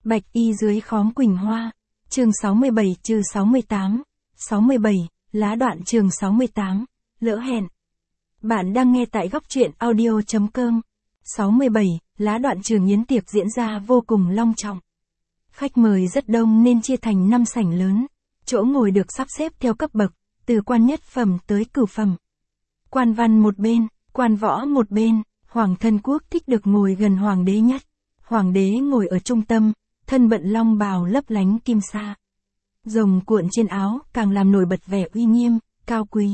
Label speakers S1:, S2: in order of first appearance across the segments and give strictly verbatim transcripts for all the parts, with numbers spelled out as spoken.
S1: Bạch y dưới khóm Quỳnh Hoa. Chương sáu mươi bảy trừ sáu mươi tám. sáu mươi bảy, lá đoạn chương sáu mươi tám. Lỡ hẹn. Bạn đang nghe tại góc truyện audio.com. sáu mươi bảy, lá đoạn trường yến tiệc diễn ra vô cùng long trọng. Khách mời rất đông nên chia thành năm sảnh lớn. Chỗ ngồi được sắp xếp theo cấp bậc, từ quan nhất phẩm tới cửu phẩm. Quan văn một bên, quan võ một bên, hoàng thân quốc thích được ngồi gần hoàng đế nhất. Hoàng đế ngồi ở trung tâm, thân bận long bào lấp lánh kim sa. Rồng cuộn trên áo càng làm nổi bật vẻ uy nghiêm, cao quý.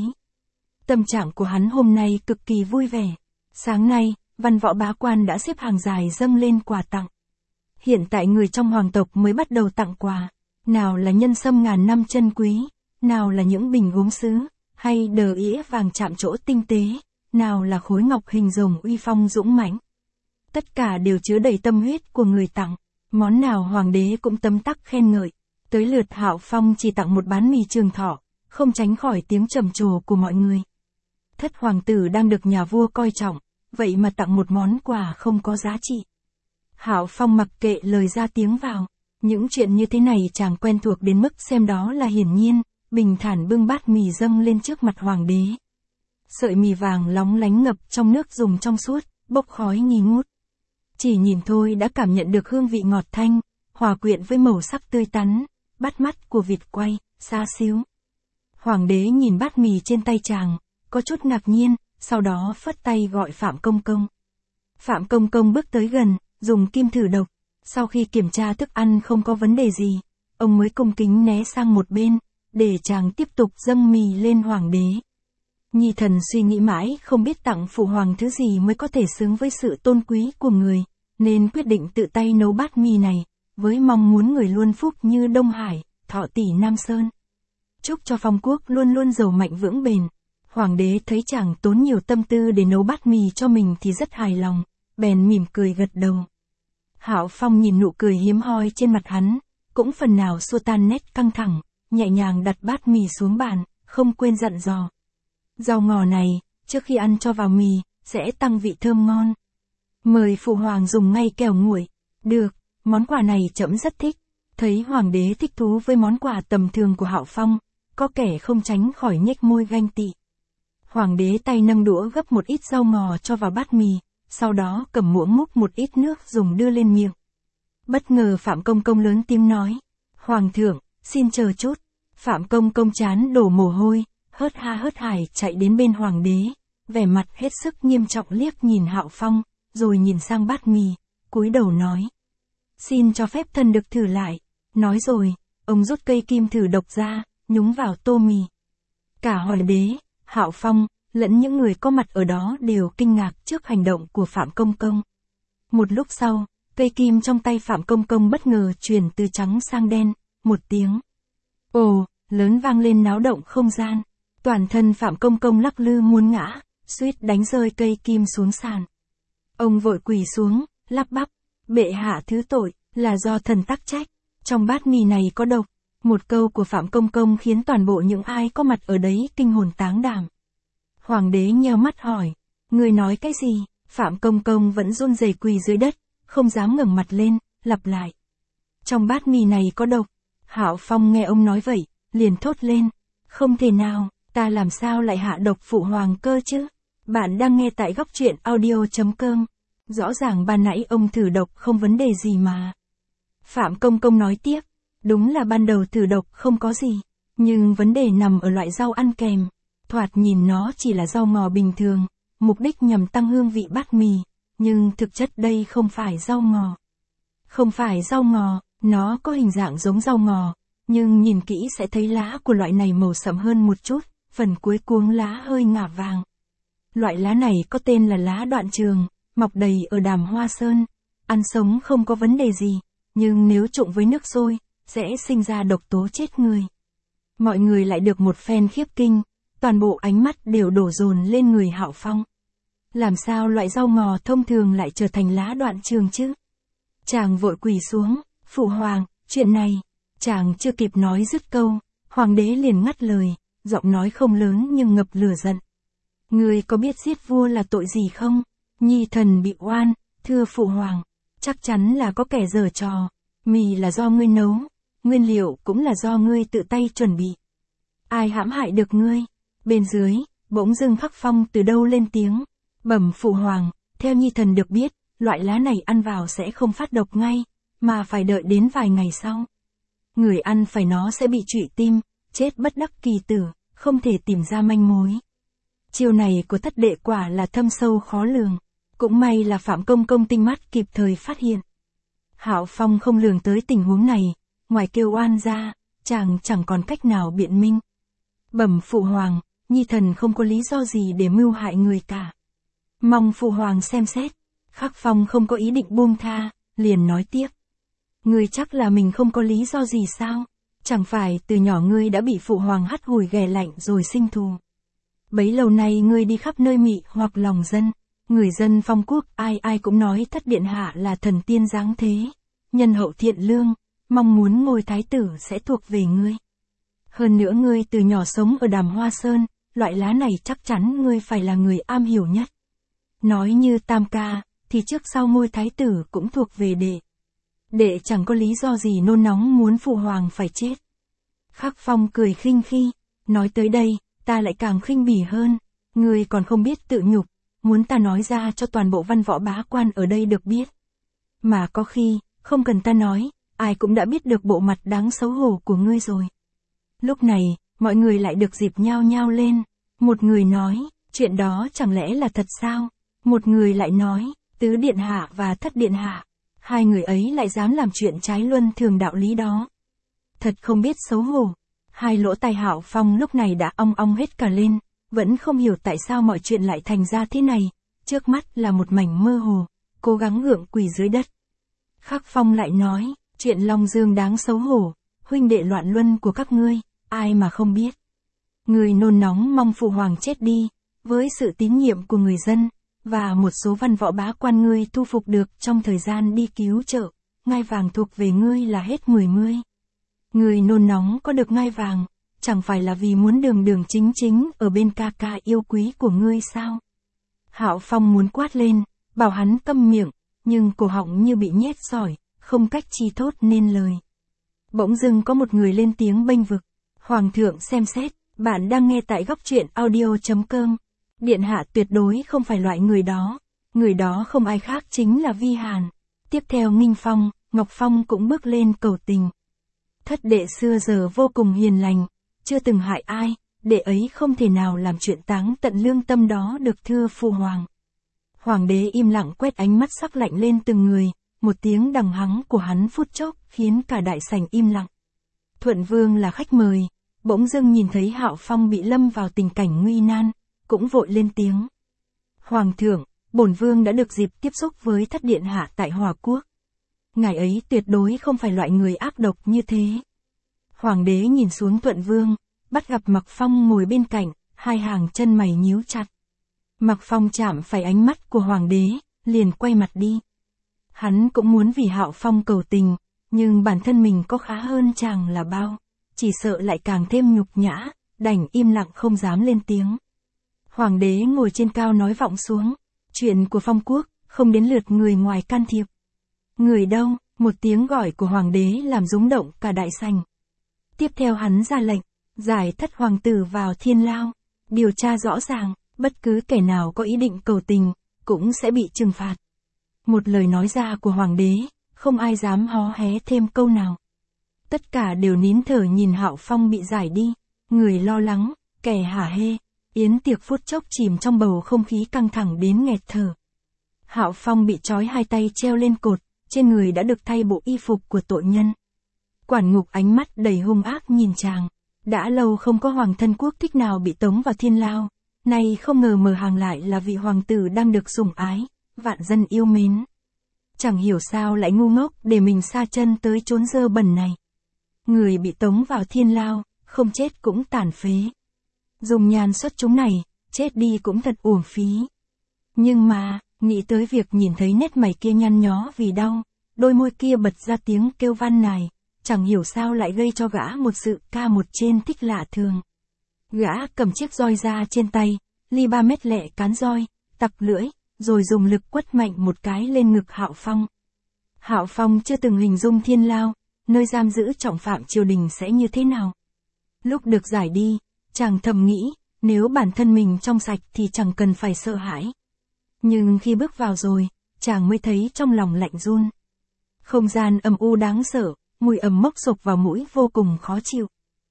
S1: Tâm trạng của hắn hôm nay cực kỳ vui vẻ. Sáng nay, văn võ bá quan đã xếp hàng dài dâng lên quà tặng. Hiện tại người trong hoàng tộc mới bắt đầu tặng quà. Nào là nhân sâm ngàn năm chân quý, nào là những bình gốm sứ, hay đờ ĩa vàng chạm trổ tinh tế, nào là khối ngọc hình rồng uy phong dũng mãnh. Tất cả đều chứa đầy tâm huyết của người tặng. Món nào hoàng đế cũng tấm tắc khen ngợi. Tới lượt Hạo Phong chỉ tặng một bát mì Trường Thọ, không tránh khỏi tiếng trầm trồ của mọi người. Thất hoàng tử đang được nhà vua coi trọng, vậy mà tặng một món quà không có giá trị. Hạo Phong mặc kệ lời ra tiếng vào. Những chuyện như thế này chàng quen thuộc đến mức xem đó là hiển nhiên, bình thản bưng bát mì dâng lên trước mặt hoàng đế. Sợi mì vàng lóng lánh ngập trong nước dùng trong suốt, bốc khói nghi ngút. Chỉ nhìn thôi đã cảm nhận được hương vị ngọt thanh, hòa quyện với màu sắc tươi tắn, bắt mắt của vịt quay, xa xíu. Hoàng đế nhìn bát mì trên tay chàng, có chút ngạc nhiên, sau đó phất tay gọi Phạm Công Công. Phạm Công Công bước tới gần, dùng kim thử độc. Sau khi kiểm tra thức ăn không có vấn đề gì, ông mới cung kính né sang một bên, để chàng tiếp tục dâng mì lên hoàng đế. Nhi thần suy nghĩ mãi không biết tặng phụ hoàng thứ gì mới có thể xứng với sự tôn quý của người, nên quyết định tự tay nấu bát mì này, với mong muốn người luôn phúc như Đông Hải, thọ tỷ Nam Sơn. Chúc cho phong quốc luôn luôn giàu mạnh vững bền. Hoàng đế thấy chàng tốn nhiều tâm tư để nấu bát mì cho mình thì rất hài lòng, bèn mỉm cười gật đầu. Hạo Phong nhìn nụ cười hiếm hoi trên mặt hắn, cũng phần nào xua tan nét căng thẳng, nhẹ nhàng đặt bát mì xuống bàn, không quên dặn dò. Rau ngò này, trước khi ăn cho vào mì, sẽ tăng vị thơm ngon. Mời phụ hoàng dùng ngay kẻo nguội. Được, món quà này trẫm rất thích. Thấy hoàng đế thích thú với món quà tầm thường của Hạo Phong, có kẻ không tránh khỏi nhếch môi ganh tị. Hoàng đế tay nâng đũa gấp một ít rau ngò cho vào bát mì, sau đó cầm muỗng múc một ít nước dùng đưa lên miệng. Bất ngờ Phạm Công Công lớn tiếng nói, Hoàng thượng, xin chờ chút. Phạm Công Công chán đổ mồ hôi, hớt ha hớt hải chạy đến bên hoàng đế, vẻ mặt hết sức nghiêm trọng liếc nhìn Hạo Phong, rồi nhìn sang bát mì, cúi đầu nói. Xin cho phép thần được thử lại. Nói rồi, ông rút cây kim thử độc ra, nhúng vào tô mì. Cả hoàng đế, Hạo Phong, lẫn những người có mặt ở đó đều kinh ngạc trước hành động của Phạm Công Công. Một lúc sau, cây kim trong tay Phạm Công Công bất ngờ chuyển từ trắng sang đen, một tiếng. Ồ, lớn vang lên náo động không gian. Toàn thân Phạm Công Công lắc lư muốn ngã, suýt đánh rơi cây kim xuống sàn. Ông vội quỳ xuống, lắp bắp, bệ hạ thứ tội, là do thần tắc trách. Trong bát mì này có độc. Một câu của Phạm Công Công khiến toàn bộ những ai có mặt ở đấy kinh hồn táng đảm. Hoàng đế nheo mắt hỏi, người nói cái gì? Phạm Công Công vẫn run rẩy quỳ dưới đất, không dám ngẩng mặt lên, lặp lại. Trong bát mì này có độc. Hạo Phong nghe ông nói vậy, liền thốt lên, không thể nào, ta làm sao lại hạ độc phụ hoàng cơ chứ? Bạn đang nghe tại góc truyện audio.com. Rõ ràng ban nãy ông thử độc không vấn đề gì mà. Phạm Công Công nói tiếp, đúng là ban đầu thử độc không có gì, nhưng vấn đề nằm ở loại rau ăn kèm. Thoạt nhìn nó chỉ là rau ngò bình thường, mục đích nhằm tăng hương vị bát mì, nhưng thực chất đây không phải rau ngò. Không phải rau ngò, nó có hình dạng giống rau ngò, nhưng nhìn kỹ sẽ thấy lá của loại này màu sẫm hơn một chút, phần cuối cuống lá hơi ngả vàng. Loại lá này có tên là lá đoạn trường, mọc đầy ở Đàm Hoa Sơn, ăn sống không có vấn đề gì, nhưng nếu trụng với nước sôi, sẽ sinh ra độc tố chết người. Mọi người lại được một phen khiếp kinh, toàn bộ ánh mắt đều đổ dồn lên người Hạo Phong. Làm sao loại rau ngò thông thường lại trở thành lá đoạn trường chứ? Chàng vội quỳ xuống, phụ hoàng, chuyện này, chàng chưa kịp nói dứt câu, hoàng đế liền ngắt lời, giọng nói không lớn nhưng ngập lửa giận. Người có biết giết vua là tội gì không? Nhi thần bị oan, thưa phụ hoàng, chắc chắn là có kẻ giở trò. Mì là do ngươi nấu, nguyên liệu cũng là do ngươi tự tay chuẩn bị. Ai hãm hại được ngươi? Bên dưới, bỗng dưng Khắc Phong từ đâu lên tiếng. Bẩm phụ hoàng, theo nhi thần được biết, loại lá này ăn vào sẽ không phát độc ngay, mà phải đợi đến vài ngày sau. Người ăn phải nó sẽ bị trụy tim, chết bất đắc kỳ tử, không thể tìm ra manh mối. Chiêu này của thất đệ quả là thâm sâu khó lường. Cũng may là Phạm Công Công tinh mắt kịp thời phát hiện. Hạo Phong không lường tới tình huống này, ngoài kêu oan ra, chàng chẳng còn cách nào biện minh. Bẩm phụ hoàng, nhi thần không có lý do gì để mưu hại người cả. Mong phụ hoàng xem xét. Khắc Phong không có ý định buông tha, liền nói tiếp. Ngươi chắc là mình không có lý do gì sao? Chẳng phải từ nhỏ ngươi đã bị phụ hoàng hắt hủi ghẻ lạnh rồi sinh thù. Bấy lâu nay ngươi đi khắp nơi mị hoặc lòng dân. Người dân Phong quốc ai ai cũng nói thất điện hạ là thần tiên giáng thế, nhân hậu thiện lương, mong muốn ngôi thái tử sẽ thuộc về ngươi. Hơn nữa ngươi từ nhỏ sống ở Đàm Hoa Sơn, loại lá này chắc chắn ngươi phải là người am hiểu nhất. Nói như tam ca, thì trước sau ngôi thái tử cũng thuộc về đệ. Đệ chẳng có lý do gì nôn nóng muốn phụ hoàng phải chết. Khắc Phong cười khinh khi, nói tới đây, ta lại càng khinh bỉ hơn, ngươi còn không biết tự nhục. Muốn ta nói ra cho toàn bộ văn võ bá quan ở đây được biết. Mà có khi, không cần ta nói, ai cũng đã biết được bộ mặt đáng xấu hổ của ngươi rồi. Lúc này, mọi người lại được dịp nhao nhao lên. Một người nói, chuyện đó chẳng lẽ là thật sao? Một người lại nói, tứ điện hạ và thất điện hạ. Hai người ấy lại dám làm chuyện trái luân thường đạo lý đó. Thật không biết xấu hổ. Hai lỗ tai Hạo Phong lúc này đã ong ong hết cả lên. Vẫn không hiểu tại sao mọi chuyện lại thành ra thế này, trước mắt là một mảnh mơ hồ, cố gắng gượng quỳ dưới đất. Khắc Phong lại nói, chuyện Long Dương đáng xấu hổ, huynh đệ loạn luân của các ngươi, ai mà không biết. Người nôn nóng mong phụ hoàng chết đi, với sự tín nhiệm của người dân, và một số văn võ bá quan ngươi thu phục được trong thời gian đi cứu trợ, ngai vàng thuộc về ngươi là hết mười mươi. Người nôn nóng có được ngai vàng, chẳng phải là vì muốn đường đường chính chính ở bên ca ca yêu quý của ngươi sao? Hạo Phong muốn quát lên, bảo hắn câm miệng, nhưng cổ họng như bị nhét sỏi, không cách chi thốt nên lời. Bỗng dưng có một người lên tiếng bênh vực. Hoàng thượng xem xét, bạn đang nghe tại góc truyện audio chấm com. Điện hạ tuyệt đối không phải loại người đó. Người đó không ai khác chính là Vi Hàn. Tiếp theo Nghinh Phong, Ngọc Phong cũng bước lên cầu tình. Thất đệ xưa giờ vô cùng hiền lành, chưa từng hại ai, đệ ấy không thể nào làm chuyện táng tận lương tâm đó được thưa phụ hoàng. Hoàng đế im lặng quét ánh mắt sắc lạnh lên từng người, một tiếng đằng hắng của hắn phút chốc khiến cả đại sảnh im lặng. Thuận Vương là khách mời, bỗng dưng nhìn thấy Hạo Phong bị lâm vào tình cảnh nguy nan, cũng vội lên tiếng. Hoàng thượng, bổn vương đã được dịp tiếp xúc với thất điện hạ tại Hòa Quốc. Ngài ấy tuyệt đối không phải loại người ác độc như thế. Hoàng đế nhìn xuống Thuận Vương, bắt gặp Mạc Phong ngồi bên cạnh, hai hàng chân mày nhíu chặt. Mạc Phong chạm phải ánh mắt của hoàng đế, liền quay mặt đi. Hắn cũng muốn vì Hạo Phong cầu tình, nhưng bản thân mình có khá hơn chàng là bao, chỉ sợ lại càng thêm nhục nhã, đành im lặng không dám lên tiếng. Hoàng đế ngồi trên cao nói vọng xuống, chuyện của Phong quốc, không đến lượt người ngoài can thiệp. Người đâu? Một tiếng gọi của hoàng đế làm rúng động cả đại sảnh. Tiếp theo hắn ra lệnh, giải thất hoàng tử vào thiên lao, điều tra rõ ràng, bất cứ kẻ nào có ý định cầu tình, cũng sẽ bị trừng phạt. Một lời nói ra của hoàng đế, không ai dám hó hé thêm câu nào. Tất cả đều nín thở nhìn Hạo Phong bị giải đi, người lo lắng, kẻ hả hê, yến tiệc phút chốc chìm trong bầu không khí căng thẳng đến nghẹt thở. Hạo Phong bị trói hai tay treo lên cột, trên người đã được thay bộ y phục của tội nhân. Quản ngục ánh mắt đầy hung ác nhìn chàng, đã lâu không có hoàng thân quốc thích nào bị tống vào thiên lao, nay không ngờ mở hàng lại là vị hoàng tử đang được sủng ái, vạn dân yêu mến. Chẳng hiểu sao lại ngu ngốc để mình sa chân tới chốn dơ bẩn này. Người bị tống vào thiên lao, không chết cũng tàn phế. Dùng nhàn xuất chúng này, chết đi cũng thật uổng phí. Nhưng mà, nghĩ tới việc nhìn thấy nét mày kia nhăn nhó vì đau, đôi môi kia bật ra tiếng kêu van nài, chẳng hiểu sao lại gây cho gã một sự ca một trên thích lạ thường. Gã cầm chiếc roi ra trên tay, ly ba mét lẹ cán roi, tặc lưỡi, rồi dùng lực quất mạnh một cái lên ngực Hạo Phong. Hạo Phong chưa từng hình dung Thiên Lao, nơi giam giữ trọng phạm triều đình sẽ như thế nào. Lúc được giải đi, chàng thầm nghĩ, nếu bản thân mình trong sạch thì chẳng cần phải sợ hãi. Nhưng khi bước vào rồi, chàng mới thấy trong lòng lạnh run. Không gian âm u đáng sợ, mùi ẩm mốc sộc vào mũi vô cùng khó chịu.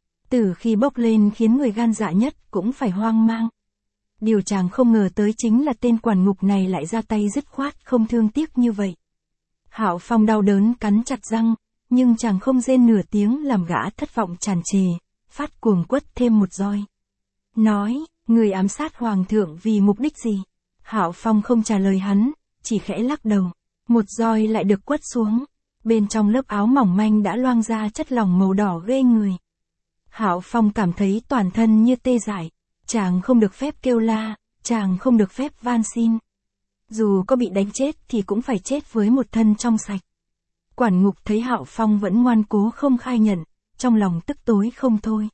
S1: Từ khi bốc lên khiến người gan dạ nhất cũng phải hoang mang. Điều chàng không ngờ tới chính là tên quản ngục này lại ra tay dứt khoát không thương tiếc như vậy. Hạo Phong đau đớn cắn chặt răng, nhưng chàng không rên nửa tiếng làm gã thất vọng tràn trề, phát cuồng quất thêm một roi. Nói, người ám sát hoàng thượng vì mục đích gì? Hạo Phong không trả lời hắn, chỉ khẽ lắc đầu. Một roi lại được quất xuống. Bên trong lớp áo mỏng manh đã loang ra chất lỏng màu đỏ ghê người. Hạo Phong cảm thấy toàn thân như tê dại. Chàng không được phép kêu la, chàng không được phép van xin. Dù có bị đánh chết thì cũng phải chết với một thân trong sạch. Quản ngục thấy Hạo Phong vẫn ngoan cố không khai nhận, trong lòng tức tối không thôi.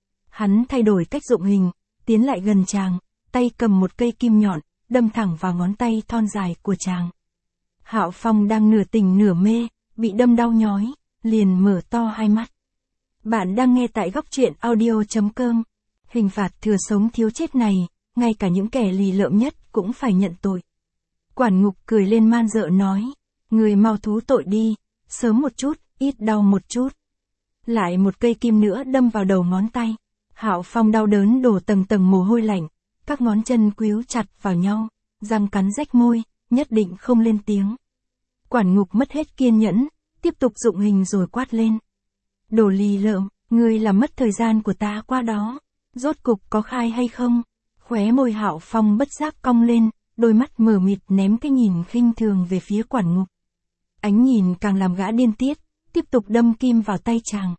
S1: Hắn thay đổi cách dụng hình, tiến lại gần chàng, tay cầm một cây kim nhọn, đâm thẳng vào ngón tay thon dài của chàng. Hạo Phong đang nửa tỉnh nửa mê, bị đâm đau nhói, liền mở to hai mắt. Bạn đang nghe tại góc truyện audio chấm com. Hình phạt thừa sống thiếu chết này, ngay cả những kẻ lì lợm nhất cũng phải nhận tội. Quản ngục cười lên man dợ nói, người mau thú tội đi, sớm một chút, ít đau một chút. Lại một cây kim nữa đâm vào đầu ngón tay. Hạo Phong đau đớn đổ tầng tầng mồ hôi lạnh, các ngón chân quíu chặt vào nhau, răng cắn rách môi, nhất định không lên tiếng. Quản ngục mất hết kiên nhẫn, tiếp tục dụng hình rồi quát lên. Đồ lì lợm, ngươi làm mất thời gian của ta qua đó, rốt cục có khai hay không? Khóe môi Hạo Phong bất giác cong lên, đôi mắt mờ mịt ném cái nhìn khinh thường về phía quản ngục. Ánh nhìn càng làm gã điên tiết, tiếp tục đâm kim vào tay chàng.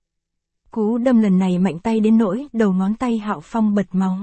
S1: Cú đâm lần này mạnh tay đến nỗi đầu ngón tay Hạo Phong bật máu.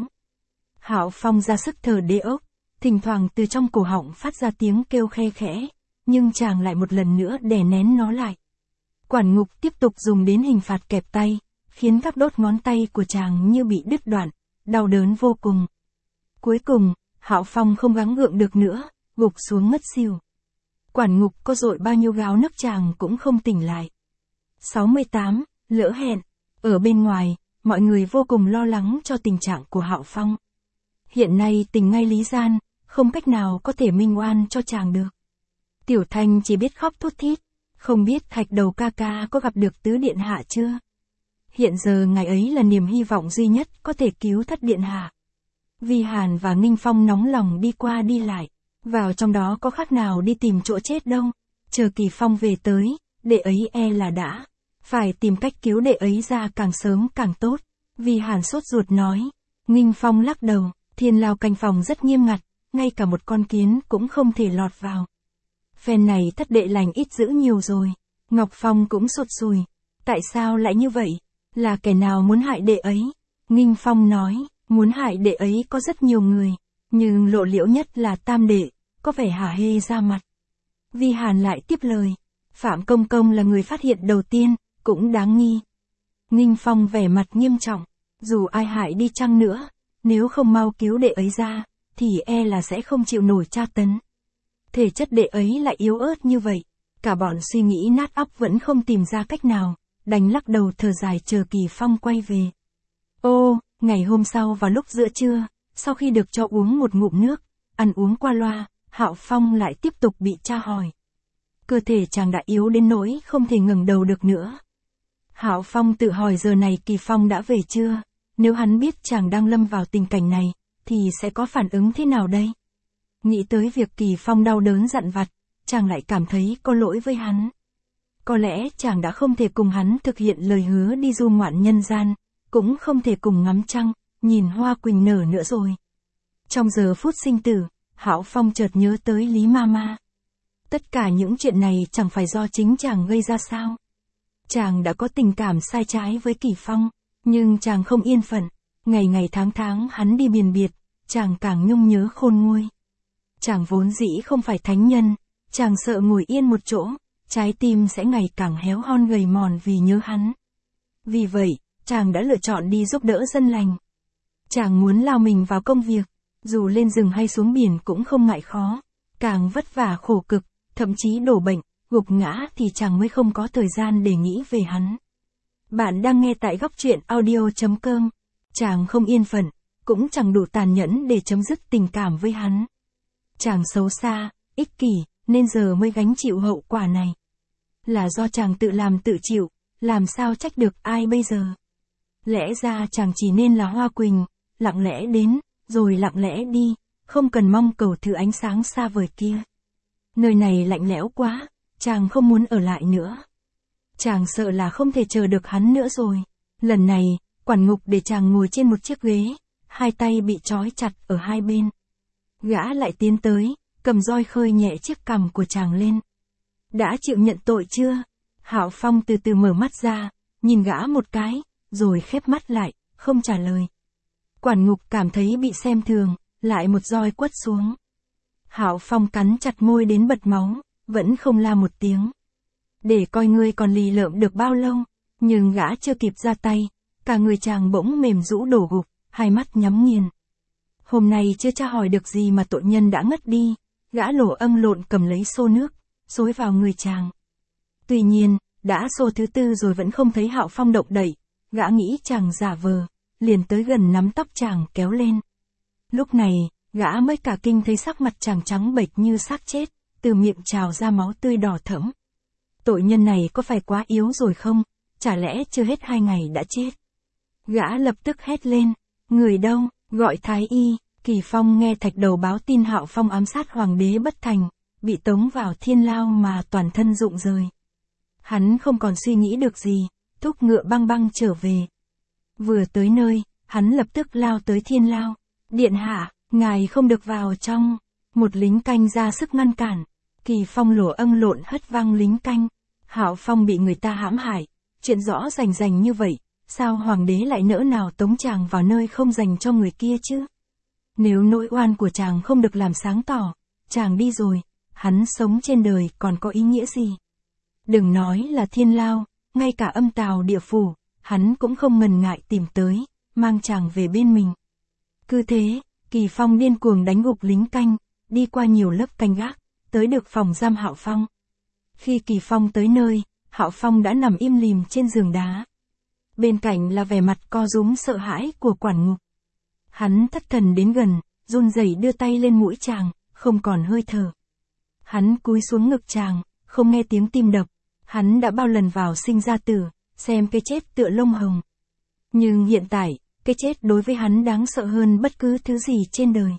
S1: Hạo Phong ra sức thở đê ốc, thỉnh thoảng từ trong cổ họng phát ra tiếng kêu khe khẽ, nhưng chàng lại một lần nữa đè nén nó lại. Quản ngục tiếp tục dùng đến hình phạt kẹp tay, khiến các đốt ngón tay của chàng như bị đứt đoạn, đau đớn vô cùng. Cuối cùng, Hạo Phong không gắng gượng được nữa, gục xuống ngất xỉu. Quản ngục có dội bao nhiêu gáo nước chàng cũng không tỉnh lại. sáu mươi tám, lỡ hẹn. Ở bên ngoài, mọi người vô cùng lo lắng cho tình trạng của Hạo Phong. Hiện nay tình ngay lý gian, không cách nào có thể minh oan cho chàng được. Tiểu Thanh chỉ biết khóc thút thít, không biết Thạch Đầu ca ca có gặp được Tứ Điện Hạ chưa. Hiện giờ ngài ấy là niềm hy vọng duy nhất có thể cứu Thất Điện Hạ. Vi Hàn và Nghinh Phong nóng lòng đi qua đi lại, vào trong đó có khác nào đi tìm chỗ chết đâu. Chờ Kỳ Phong về tới, đệ ấy e là đã phải tìm cách cứu đệ ấy ra càng sớm càng tốt. Vi Hàn sốt ruột nói. Nghinh Phong lắc đầu, Thiên Lao canh phòng rất nghiêm ngặt, ngay cả một con kiến cũng không thể lọt vào. Phen này Thất đệ lành ít dữ nhiều rồi. Ngọc Phong cũng sụt sùi. Tại sao lại như vậy? Là kẻ nào muốn hại đệ ấy? Nghinh Phong nói, muốn hại đệ ấy có rất nhiều người, nhưng lộ liễu nhất là Tam đệ, có vẻ hả hê ra mặt. Vi Hàn lại tiếp lời, Phạm Công Công là người phát hiện đầu tiên, cũng đáng nghi. Nghinh Phong vẻ mặt nghiêm trọng, dù ai hại đi chăng nữa, nếu không mau cứu đệ ấy ra, thì e là sẽ không chịu nổi tra tấn. Thể chất đệ ấy lại yếu ớt như vậy, cả bọn suy nghĩ nát óc vẫn không tìm ra cách nào, đành lắc đầu thở dài chờ Kỳ Phong quay về. Ô, ngày hôm sau vào lúc giữa trưa, sau khi được cho uống một ngụm nước, ăn uống qua loa, Hạo Phong lại tiếp tục bị tra hỏi. Cơ thể chàng đã yếu đến nỗi không thể ngẩng đầu được nữa. Hạo Phong tự hỏi giờ này Kỳ Phong đã về chưa, nếu hắn biết chàng đang lâm vào tình cảnh này, thì sẽ có phản ứng thế nào đây? Nghĩ tới việc Kỳ Phong đau đớn dặn vặt, chàng lại cảm thấy có lỗi với hắn. Có lẽ chàng đã không thể cùng hắn thực hiện lời hứa đi du ngoạn nhân gian, cũng không thể cùng ngắm trăng, nhìn hoa quỳnh nở nữa rồi. Trong giờ phút sinh tử, Hạo Phong chợt nhớ tới Lý Mama. Tất cả những chuyện này chẳng phải do chính chàng gây ra sao? Chàng đã có tình cảm sai trái với Kỳ Phong, nhưng chàng không yên phận. Ngày ngày tháng tháng hắn đi biền biệt, chàng càng nhung nhớ khôn nguôi. Chàng vốn dĩ không phải thánh nhân, chàng sợ ngồi yên một chỗ, trái tim sẽ ngày càng héo hon gầy mòn vì nhớ hắn. Vì vậy, chàng đã lựa chọn đi giúp đỡ dân lành. Chàng muốn lao mình vào công việc, dù lên rừng hay xuống biển cũng không ngại khó, càng vất vả khổ cực, thậm chí đổ bệnh, gục ngã thì chàng mới không có thời gian để nghĩ về hắn. Bạn đang nghe tại góc truyện audio.com. Chàng không yên phận, cũng chẳng đủ tàn nhẫn để chấm dứt tình cảm với hắn. Chàng xấu xa, ích kỷ, nên giờ mới gánh chịu hậu quả này. Là do chàng tự làm tự chịu, làm sao trách được ai bây giờ. Lẽ ra chàng chỉ nên là Hoa Quỳnh, lặng lẽ đến, rồi lặng lẽ đi, không cần mong cầu thứ ánh sáng xa vời kia. Nơi này lạnh lẽo quá, chàng không muốn ở lại nữa. Chàng sợ là không thể chờ được hắn nữa rồi. Lần này, quản ngục để chàng ngồi trên một chiếc ghế, hai tay bị trói chặt ở hai bên. Gã lại tiến tới, cầm roi khơi nhẹ chiếc cằm của chàng lên. Đã chịu nhận tội chưa? Hạo Phong từ từ mở mắt ra, nhìn gã một cái, rồi khép mắt lại, không trả lời. Quản ngục cảm thấy bị xem thường, lại một roi quất xuống. Hạo Phong cắn chặt môi đến bật máu, vẫn không la một tiếng. Để coi ngươi còn lì lợm được bao lâu, nhưng gã chưa kịp ra tay, cả người chàng bỗng mềm rũ đổ gục, hai mắt nhắm nghiền. Hôm nay chưa tra hỏi được gì mà tội nhân đã ngất đi, gã lổ âng lộn cầm lấy xô nước, xối vào người chàng. Tuy nhiên, đã xô thứ tư rồi vẫn không thấy Hạo Phong động đậy, gã nghĩ chàng giả vờ, liền tới gần nắm tóc chàng kéo lên. Lúc này, gã mới cả kinh thấy sắc mặt chàng trắng bệch như xác chết, từ miệng trào ra máu tươi đỏ thẫm. Tội nhân này có phải quá yếu rồi không, chả lẽ chưa hết hai ngày đã chết. Gã lập tức hét lên, người đâu, gọi thái y. Kỳ Phong nghe thạch đầu báo tin Hạo Phong ám sát hoàng đế bất thành, bị tống vào thiên lao mà toàn thân rụng rời. Hắn không còn suy nghĩ được gì, thúc ngựa băng băng trở về. Vừa tới nơi, hắn lập tức lao tới thiên lao. Điện hạ, ngài không được vào trong. Một lính canh ra sức ngăn cản. Kỳ Phong lổ âng lộn hất văng lính canh. Hạo Phong bị người ta hãm hại, chuyện rõ rành rành như vậy, sao hoàng đế lại nỡ nào tống chàng vào nơi không dành cho người kia chứ? Nếu nỗi oan của chàng không được làm sáng tỏ, chàng đi rồi, hắn sống trên đời còn có ý nghĩa gì? Đừng nói là thiên lao, ngay cả âm tào địa phủ, hắn cũng không ngần ngại tìm tới, mang chàng về bên mình. Cứ thế, Kỳ Phong điên cuồng đánh gục lính canh, đi qua nhiều lớp canh gác, tới được phòng giam Hạo Phong. Khi Kỳ Phong tới nơi, Hạo Phong đã nằm im lìm trên giường đá. Bên cạnh là vẻ mặt co rúm sợ hãi của quản ngục. Hắn thất thần đến gần, run rẩy đưa tay lên mũi chàng, không còn hơi thở. Hắn cúi xuống ngực chàng, không nghe tiếng tim đập. Hắn đã bao lần vào sinh ra tử, xem cái chết tựa lông hồng. Nhưng hiện tại, cái chết đối với hắn đáng sợ hơn bất cứ thứ gì trên đời.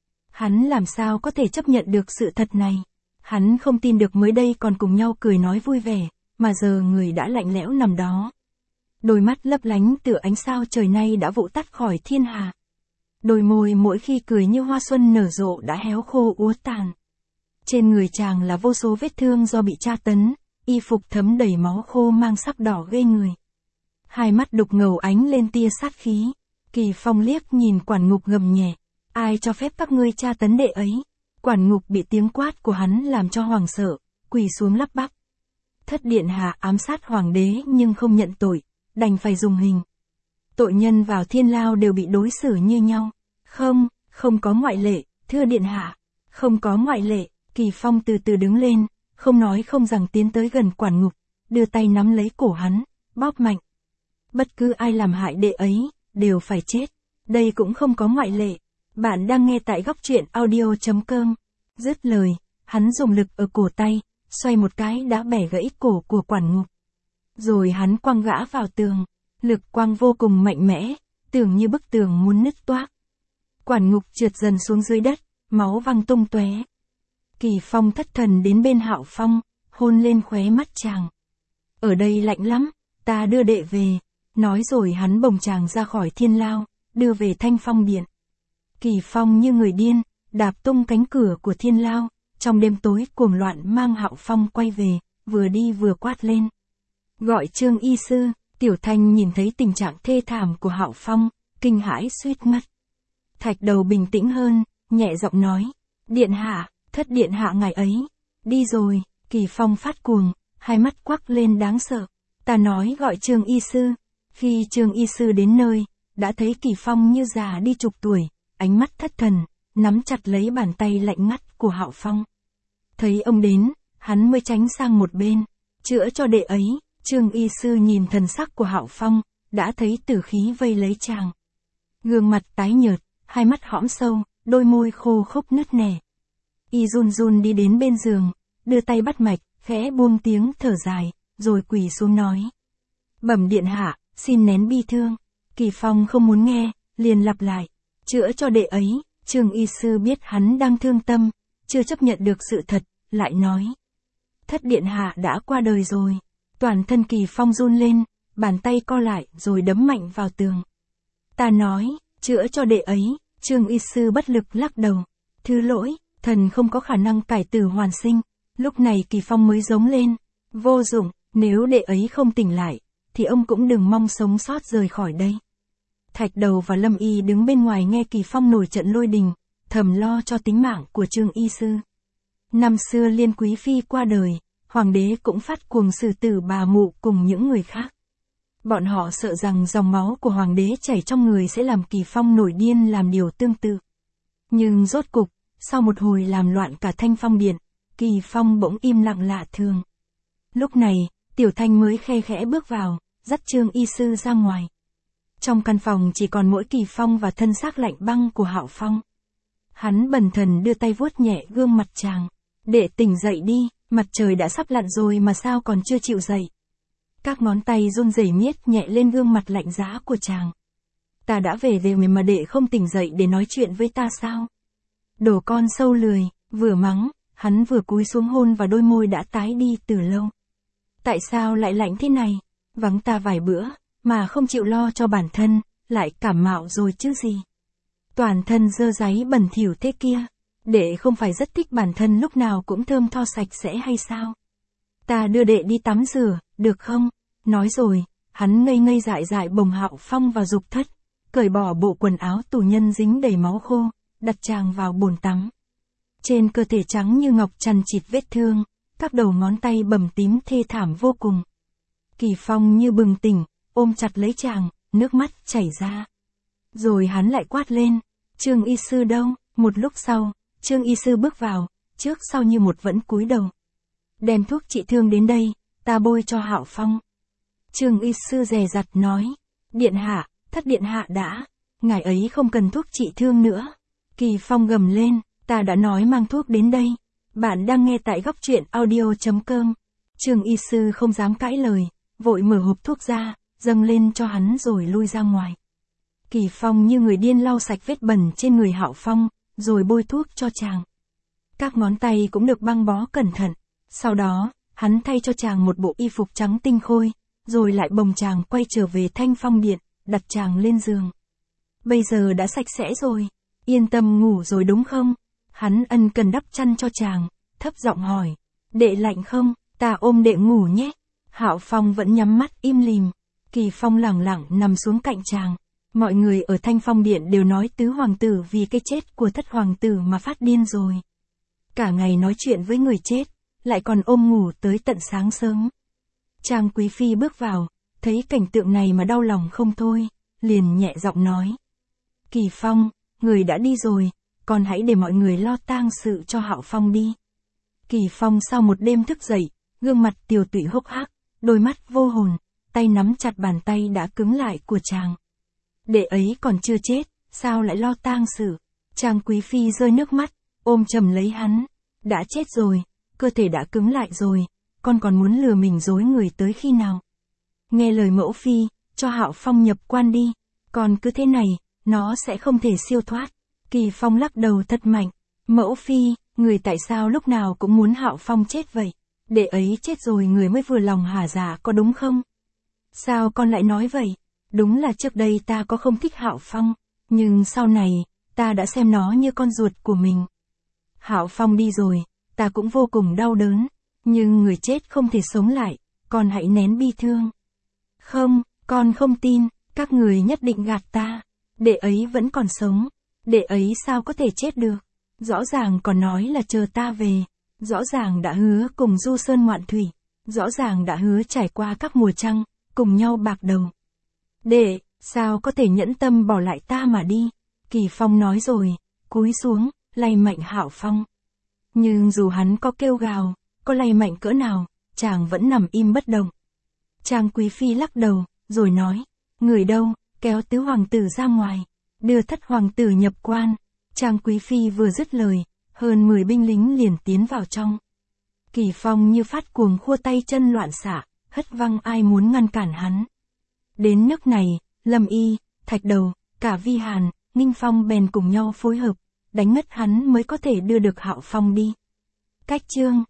S1: Hắn làm sao có thể chấp nhận được sự thật này? Hắn không tin được mới đây còn cùng nhau cười nói vui vẻ, mà giờ người đã lạnh lẽo nằm đó. Đôi mắt lấp lánh tựa ánh sao trời nay đã vụt tắt khỏi thiên hà. Đôi môi mỗi khi cười như hoa xuân nở rộ đã héo khô úa tàn. Trên người chàng là vô số vết thương do bị tra tấn, y phục thấm đầy máu khô mang sắc đỏ ghê người. Hai mắt đục ngầu ánh lên tia sát khí. Kỳ Phong liếc nhìn quản ngục gầm nhẹ, ai cho phép các ngươi tra tấn đệ ấy? Quản ngục bị tiếng quát của hắn làm cho hoảng sợ, quỳ xuống lắp bắp. Thất điện hạ ám sát hoàng đế nhưng không nhận tội, đành phải dùng hình. Tội nhân vào thiên lao đều bị đối xử như nhau. Không, không có ngoại lệ, thưa điện hạ. Không có ngoại lệ. Kỳ Phong từ từ đứng lên, không nói không rằng tiến tới gần quản ngục, đưa tay nắm lấy cổ hắn, bóp mạnh. Bất cứ ai làm hại đệ ấy, đều phải chết. Đây cũng không có ngoại lệ. Bạn đang nghe tại góc truyện audio.com. Dứt lời, hắn dùng lực ở cổ tay, xoay một cái đã bẻ gãy cổ của quản ngục. Rồi hắn quăng gã vào tường. Lực quăng vô cùng mạnh mẽ, tưởng như bức tường muốn nứt toác. Quản ngục trượt dần xuống dưới đất, máu văng tung tóe. Kỳ Phong thất thần đến bên Hạo Phong, hôn lên khóe mắt chàng. Ở đây lạnh lắm, ta đưa đệ về. Nói rồi hắn bồng chàng ra khỏi thiên lao, đưa về Thanh Phong điện. Kỳ Phong như người điên, đạp tung cánh cửa của thiên lao, trong đêm tối cuồng loạn mang Hạo Phong quay về, vừa đi vừa quát lên. Gọi Trương y sư. Tiểu Thanh nhìn thấy tình trạng thê thảm của Hạo Phong, kinh hãi suýt ngất. Thạch đầu bình tĩnh hơn, nhẹ giọng nói. Điện hạ, thất điện hạ ngài ấy. Đi rồi. Kỳ Phong phát cuồng, hai mắt quắc lên đáng sợ. Ta nói gọi Trương y sư. Khi Trương y sư đến nơi, đã thấy Kỳ Phong như già đi chục tuổi, ánh mắt thất thần, nắm chặt lấy bàn tay lạnh ngắt của Hạo Phong. Thấy ông đến, hắn mới tránh sang một bên, chữa cho đệ ấy. Trương y sư nhìn thần sắc của Hạo Phong, đã thấy tử khí vây lấy chàng. Gương mặt tái nhợt, hai mắt hõm sâu, đôi môi khô khốc nứt nẻ. Y run run đi đến bên giường, đưa tay bắt mạch, khẽ buông tiếng thở dài, rồi quỳ xuống nói. Bẩm điện hạ, xin nén bi thương. Kỳ Phong không muốn nghe, liền lặp lại, chữa cho đệ ấy. Trương y sư biết hắn đang thương tâm, chưa chấp nhận được sự thật, lại nói. Thất điện hạ đã qua đời rồi. Toàn thân Kỳ Phong run lên, bàn tay co lại rồi đấm mạnh vào tường. Ta nói, chữa cho đệ ấy. Trương y sư bất lực lắc đầu. Thứ lỗi, thần không có khả năng cải tử hoàn sinh. Lúc này Kỳ Phong mới giống lên. Vô dụng, nếu đệ ấy không tỉnh lại, thì ông cũng đừng mong sống sót rời khỏi đây. Thạch Đầu và Lâm Y đứng bên ngoài nghe Kỳ Phong nổi trận lôi đình, thầm lo cho tính mạng của Trương y sư. Năm xưa Liên Quý Phi qua đời, Hoàng đế cũng phát cuồng xử tử bà mụ cùng những người khác. Bọn họ sợ rằng dòng máu của Hoàng đế chảy trong người sẽ làm Kỳ Phong nổi điên làm điều tương tự. Nhưng rốt cục, sau một hồi làm loạn cả Thanh Phong Điện, Kỳ Phong bỗng im lặng lạ thường. Lúc này, Tiểu Thanh mới khe khẽ bước vào, dắt Trương y sư ra ngoài. Trong căn phòng chỉ còn mỗi Kỳ Phong và thân xác lạnh băng của Hạo Phong. Hắn bần thần đưa tay vuốt nhẹ gương mặt chàng. Đệ tỉnh dậy đi, mặt trời đã sắp lặn rồi mà sao còn chưa chịu dậy. Các ngón tay run rẩy miết nhẹ lên gương mặt lạnh giá của chàng. Ta đã về về mà đệ không tỉnh dậy để nói chuyện với ta sao? Đồ con sâu lười, vừa mắng, hắn vừa cúi xuống hôn vào đôi môi đã tái đi từ lâu. Tại sao lại lạnh thế này? Vắng ta vài bữa, mà không chịu lo cho bản thân, lại cảm mạo rồi chứ gì. Toàn thân dơ dáy bẩn thỉu thế kia, đệ không phải rất thích bản thân lúc nào cũng thơm tho sạch sẽ hay sao? Ta đưa đệ đi tắm rửa, được không? Nói rồi, hắn ngây ngây dại dại bồng Hạo Phong vào dục thất, cởi bỏ bộ quần áo tù nhân dính đầy máu khô, đặt chàng vào bồn tắm. Trên cơ thể trắng như ngọc chằng chịt vết thương, các đầu ngón tay bầm tím thê thảm vô cùng. Kỳ Phong như bừng tỉnh, ôm chặt lấy chàng, nước mắt chảy ra. Rồi hắn lại quát lên, Trương y sư đâu? Một lúc sau, Trương y sư bước vào, trước sau như một vẫn cúi đầu. Đem thuốc trị thương đến đây, ta bôi cho Hạo Phong. Trương y sư dè dặt nói, điện hạ, thất điện hạ đã, ngài ấy không cần thuốc trị thương nữa. Kỳ Phong gầm lên, ta đã nói mang thuốc đến đây. Bạn đang nghe tại góc truyện audio chấm com. Trương y sư không dám cãi lời, vội mở hộp thuốc ra, dâng lên cho hắn rồi lui ra ngoài. Kỳ Phong như người điên lau sạch vết bẩn trên người Hạo Phong, rồi bôi thuốc cho chàng. Các ngón tay cũng được băng bó cẩn thận. Sau đó, hắn thay cho chàng một bộ y phục trắng tinh khôi, rồi lại bồng chàng quay trở về Thanh Phong Điện, đặt chàng lên giường. Bây giờ đã sạch sẽ rồi, yên tâm ngủ rồi đúng không? Hắn ân cần đắp chăn cho chàng, thấp giọng hỏi, đệ lạnh không, ta ôm đệ ngủ nhé. Hạo Phong vẫn nhắm mắt im lìm. Kỳ Phong lẳng lặng nằm xuống cạnh chàng. Mọi người ở Thanh Phong Điện đều nói tứ hoàng tử vì cái chết của thất hoàng tử mà phát điên rồi. Cả ngày nói chuyện với người chết, lại còn ôm ngủ tới tận sáng sớm. Trang Quý Phi bước vào, thấy cảnh tượng này mà đau lòng không thôi, liền nhẹ giọng nói. Kỳ Phong, người đã đi rồi, còn hãy để mọi người lo tang sự cho Hạo Phong đi. Kỳ Phong sau một đêm thức dậy, gương mặt tiều tụy hốc hác, đôi mắt vô hồn, tay nắm chặt bàn tay đã cứng lại của chàng. Đệ ấy còn chưa chết, sao lại lo tang sự? Trang Quý Phi rơi nước mắt, ôm chầm lấy hắn. Đã chết rồi, cơ thể đã cứng lại rồi, con còn muốn lừa mình dối người tới khi nào? Nghe lời mẫu phi, cho Hạo Phong nhập quan đi, còn cứ thế này, nó sẽ không thể siêu thoát. Kỳ Phong lắc đầu thật mạnh. Mẫu phi, người tại sao lúc nào cũng muốn Hạo Phong chết vậy? Đệ ấy chết rồi người mới vừa lòng hả dạ có đúng không? Sao con lại nói vậy? Đúng là trước đây ta có không thích Hạo Phong, nhưng sau này, ta đã xem nó như con ruột của mình. Hạo Phong đi rồi, ta cũng vô cùng đau đớn, nhưng người chết không thể sống lại, con hãy nén bi thương. Không, con không tin, các người nhất định gạt ta. Đệ ấy vẫn còn sống, đệ ấy sao có thể chết được? Rõ ràng còn nói là chờ ta về, rõ ràng đã hứa cùng du sơn ngoạn thủy, rõ ràng đã hứa trải qua các mùa trăng, cùng nhau bạc đầu. Đệ, sao có thể nhẫn tâm bỏ lại ta mà đi? Kỳ Phong nói rồi, cúi xuống, lay mạnh Hạo Phong. Nhưng dù hắn có kêu gào, có lay mạnh cỡ nào, chàng vẫn nằm im bất động. Trang Quý Phi lắc đầu, rồi nói, người đâu, kéo tứ hoàng tử ra ngoài, đưa thất hoàng tử nhập quan. Trang Quý Phi vừa dứt lời, hơn mười binh lính liền tiến vào trong. Kỳ Phong như phát cuồng khua tay chân loạn xạ, hất văng ai muốn ngăn cản hắn. Đến nước này, Lâm Y, Thạch Đầu, cả Vi Hàn, Nghinh Phong bèn cùng nhau phối hợp, đánh ngất hắn mới có thể đưa được Hạo Phong đi. Cách chương